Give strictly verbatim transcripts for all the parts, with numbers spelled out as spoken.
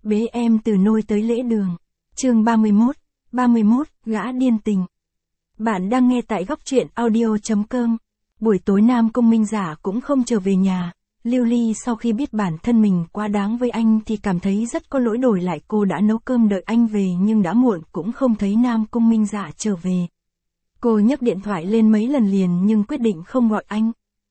Bế em từ nôi tới lễ đường. Chương ba mươi mốt, ba mươi mốt, gã điên tình. Bạn đang nghe tại góc truyện audio chấm com. Buổi tối Nam Công Minh Dạ cũng không trở về nhà. Lưu Ly sau khi biết bản thân mình quá đáng với anh thì cảm thấy rất có lỗi, đổi lại cô đã nấu cơm đợi anh về nhưng đã muộn cũng không thấy Nam Công Minh Dạ trở về. Cô nhấc điện thoại lên mấy lần liền nhưng quyết định không gọi anh.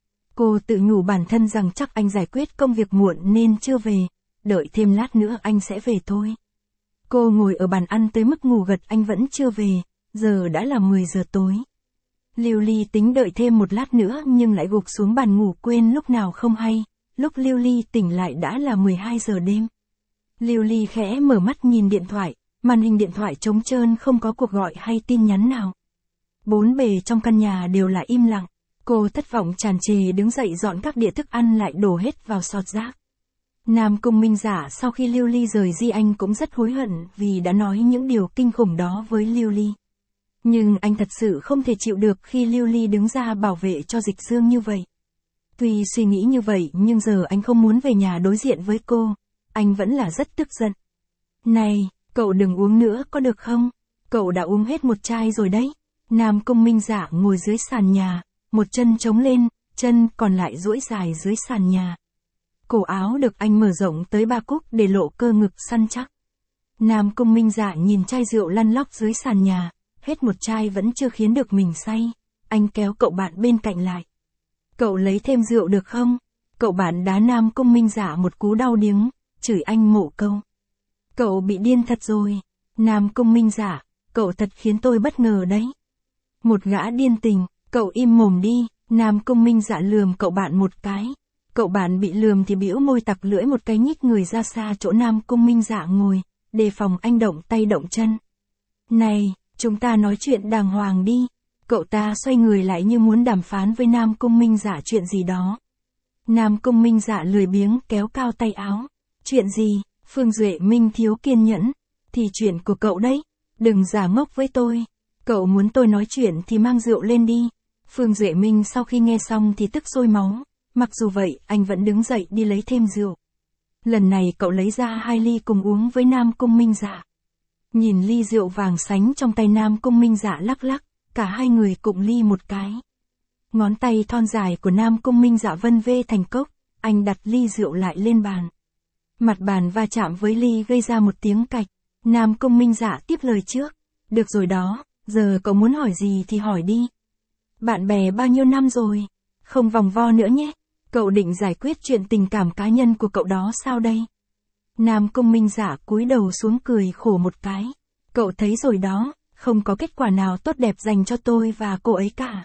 Cô tự nhủ bản thân rằng chắc anh giải quyết công việc muộn nên chưa về, đợi thêm lát nữa anh sẽ về thôi. Cô ngồi ở bàn ăn tới mức ngủ gật anh vẫn chưa về, giờ đã là mười giờ tối. Lưu Ly tính đợi thêm một lát nữa nhưng lại gục xuống bàn ngủ quên lúc nào không hay, lúc Lưu Ly tỉnh lại đã là mười hai giờ đêm. Lưu Ly khẽ mở mắt nhìn điện thoại, màn hình điện thoại trống trơn không có cuộc gọi hay tin nhắn nào. Bốn bề trong căn nhà đều là im lặng, cô thất vọng tràn trề đứng dậy dọn các đĩa thức ăn lại đổ hết vào sọt rác. Nam Công Minh Dạ sau khi Lưu Ly rời đi anh cũng rất hối hận vì đã nói những điều kinh khủng đó với Lưu Ly. Nhưng anh thật sự không thể chịu được khi Lưu Ly đứng ra bảo vệ cho Dịch Dương như vậy. Tuy suy nghĩ như vậy nhưng giờ anh không muốn về nhà đối diện với cô, anh vẫn là rất tức giận. Này, cậu đừng uống nữa có được không? Cậu đã uống hết một chai rồi đấy. Nam Công Minh Dạ ngồi dưới sàn nhà, một chân chống lên, chân còn lại duỗi dài dưới sàn nhà. Cổ áo được anh mở rộng tới ba cúc để lộ cơ ngực săn chắc. Nam Công Minh Dạ nhìn chai rượu lăn lóc dưới sàn nhà, hết một chai vẫn chưa khiến được mình say. Anh kéo cậu bạn bên cạnh lại. Cậu lấy thêm rượu được không? Cậu bạn đá Nam Công Minh Dạ một cú đau điếng, chửi anh mộ câu. Cậu bị điên thật rồi. Nam Công Minh Dạ, cậu thật khiến tôi bất ngờ đấy. Một gã điên tình, cậu im mồm đi. Nam Công Minh Dạ lườm cậu bạn một cái. Cậu bạn bị lườm thì bĩu môi tặc lưỡi một cái nhích người ra xa chỗ Nam Công Minh Dạ ngồi, đề phòng anh động tay động chân. Này, chúng ta nói chuyện đàng hoàng đi. Cậu ta xoay người lại như muốn đàm phán với Nam Công Minh Dạ chuyện gì đó. Nam Công Minh Dạ lười biếng kéo cao tay áo. Chuyện gì? Phương Duệ Minh thiếu kiên nhẫn. Thì chuyện của cậu đấy. Đừng giả ngốc với tôi. Cậu muốn tôi nói chuyện thì mang rượu lên đi. Phương Duệ Minh sau khi nghe xong thì tức sôi máu. Mặc dù vậy, anh vẫn đứng dậy đi lấy thêm rượu. Lần này cậu lấy ra hai ly cùng uống với Nam Công Minh Dạ. Nhìn ly rượu vàng sánh trong tay Nam Công Minh Dạ lắc lắc, cả hai người cùng ly một cái. Ngón tay thon dài của Nam Công Minh Dạ vân vê thành cốc, anh đặt ly rượu lại lên bàn. Mặt bàn va chạm với ly gây ra một tiếng cạch. Nam Công Minh Dạ tiếp lời trước. Được rồi đó, giờ cậu muốn hỏi gì thì hỏi đi. Bạn bè bao nhiêu năm rồi? Không vòng vo nữa nhé. Cậu định giải quyết chuyện tình cảm cá nhân của cậu đó sao đây? Nam Công Minh Dạ cúi đầu xuống cười khổ một cái. Cậu thấy rồi đó, không có kết quả nào tốt đẹp dành cho tôi và cô ấy cả.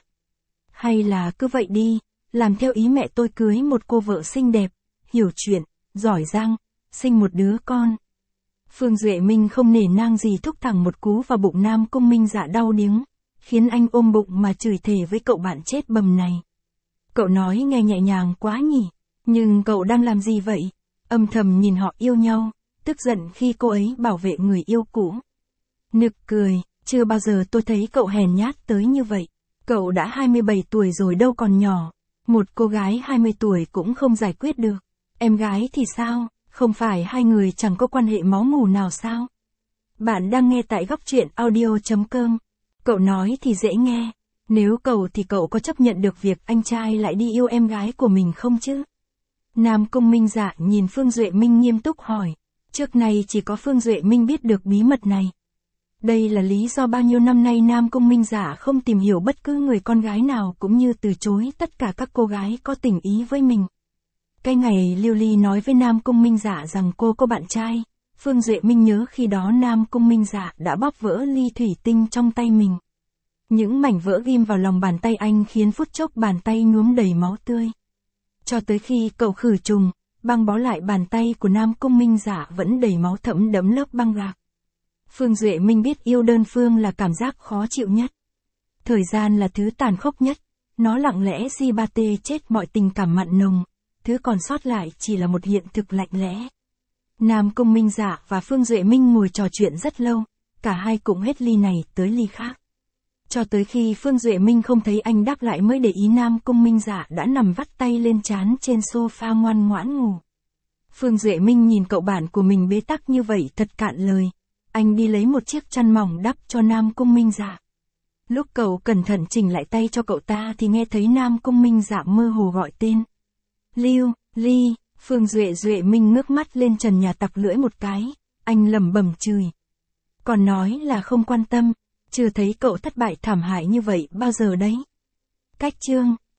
Hay là cứ vậy đi, làm theo ý mẹ tôi cưới một cô vợ xinh đẹp, hiểu chuyện, giỏi giang, sinh một đứa con. Phương Duệ Minh không nể nang gì thúc thẳng một cú vào bụng Nam Công Minh Dạ đau điếng, khiến anh ôm bụng mà chửi thề với cậu bạn chết bầm này. Cậu nói nghe nhẹ nhàng quá nhỉ, nhưng cậu đang làm gì vậy? Âm thầm nhìn họ yêu nhau, tức giận khi cô ấy bảo vệ người yêu cũ. Nực cười, chưa bao giờ tôi thấy cậu hèn nhát tới như vậy. Cậu đã hai mươi bảy tuổi rồi đâu còn nhỏ. Một cô gái hai mươi tuổi cũng không giải quyết được. Em gái thì sao? Không phải hai người chẳng có quan hệ máu mủ nào sao? Bạn đang nghe tại góc truyện audio chấm com. Cậu nói thì dễ nghe. Nếu cậu thì cậu có chấp nhận được việc anh trai lại đi yêu em gái của mình không chứ? Nam Công Minh Dạ nhìn Phương Duệ Minh nghiêm túc hỏi. Trước nay chỉ có Phương Duệ Minh biết được bí mật này. Đây là lý do bao nhiêu năm nay Nam Công Minh Dạ không tìm hiểu bất cứ người con gái nào cũng như từ chối tất cả các cô gái có tình ý với mình. Cái ngày Lưu Ly nói với Nam Công Minh Dạ rằng cô có bạn trai, Phương Duệ Minh nhớ khi đó Nam Công Minh Dạ đã bóp vỡ ly thủy tinh trong tay mình. Những mảnh vỡ ghim vào lòng bàn tay anh khiến phút chốc bàn tay nhuốm đầy máu tươi. Cho tới khi cậu khử trùng, băng bó lại bàn tay của Nam Công Minh Dạ vẫn đầy máu thẫm đẫm lớp băng gạc. Phương Duệ Minh biết yêu đơn phương là cảm giác khó chịu nhất. Thời gian là thứ tàn khốc nhất, nó lặng lẽ di ba tê chết mọi tình cảm mặn nồng, thứ còn sót lại chỉ là một hiện thực lạnh lẽ. Nam Công Minh Dạ và Phương Duệ Minh ngồi trò chuyện rất lâu, cả hai cũng hết ly này tới ly khác. Cho tới khi Phương Duệ Minh không thấy anh đáp lại mới để ý Nam Công Minh Dạ đã nằm vắt tay lên trán trên sofa ngoan ngoãn ngủ. Phương Duệ Minh nhìn cậu bạn của mình bế tắc như vậy thật cạn lời. Anh đi lấy một chiếc chăn mỏng đắp cho Nam Cung Minh Dạ. Lúc cậu cẩn thận chỉnh lại tay cho cậu ta thì nghe thấy Nam Cung Minh Dạ mơ hồ gọi tên. Lưu, Ly, Phương Duệ Duệ Minh ngước mắt lên trần nhà tặc lưỡi một cái, anh lẩm bẩm chửi. Còn nói là không quan tâm, chưa thấy cậu thất bại thảm hại như vậy bao giờ đấy. Cách chương